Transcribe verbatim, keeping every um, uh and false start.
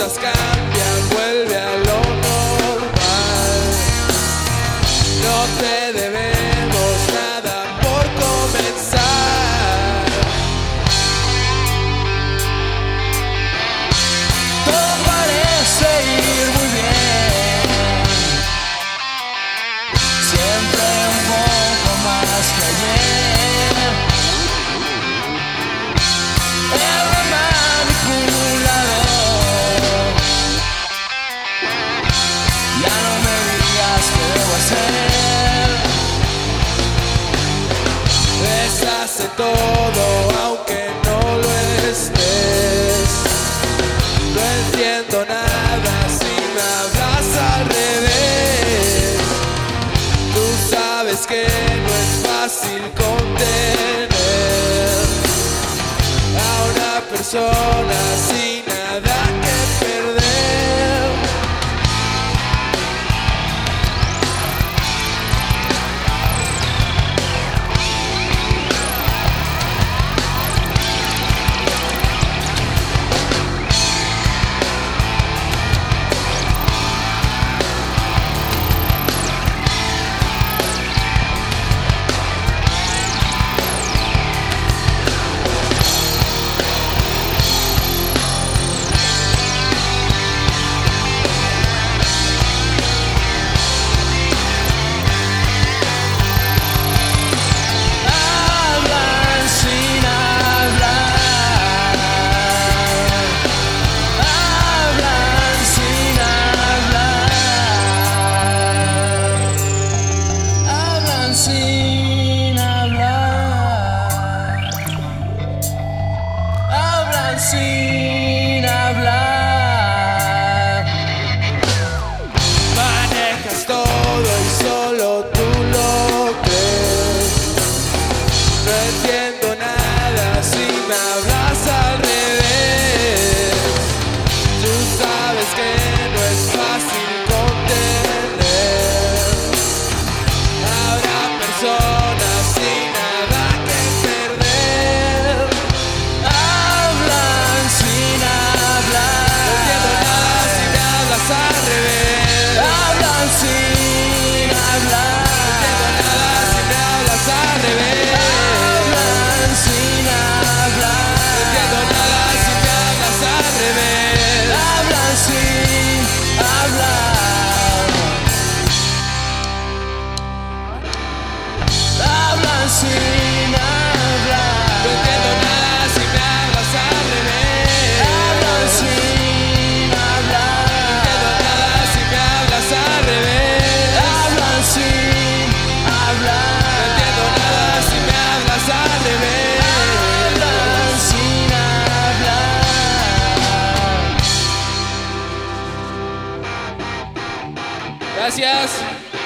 cosas cambian, vuelve a lo normal. No te debemos nada por comenzar. Todo parece ir muy bien, siempre un poco más que ayer. El manipulador, ya no me digas qué debo hacer. Deshace todo aunque no lo estés. No entiendo nada si me hablas al revés. Tú sabes que no es fácil contener a una persona sin nada que perder. Sin hablar, hablan sin hablar. Manejas todo y solo tú lo crees. No entiendo nada si me hablas al revés. Tú sabes que no es fácil contener a una persona sin nada que perder. Hablan sin hablar. No entiendo nada si me hablas al revés. Hablan sin hablar. No entiendo nada si me hablas al revés. Hablan sin hablar. No entiendo nada si me hablas al revés. Hablan sin hablar. Hablan sin hablar. No entiendo nada si me hablas al revés. Hablan sin hablar. No entiendo nada si me hablas al revés. Hablan sin hablar. No entiendo nada si me hablas al revés. Hablan sin hablar. Gracias.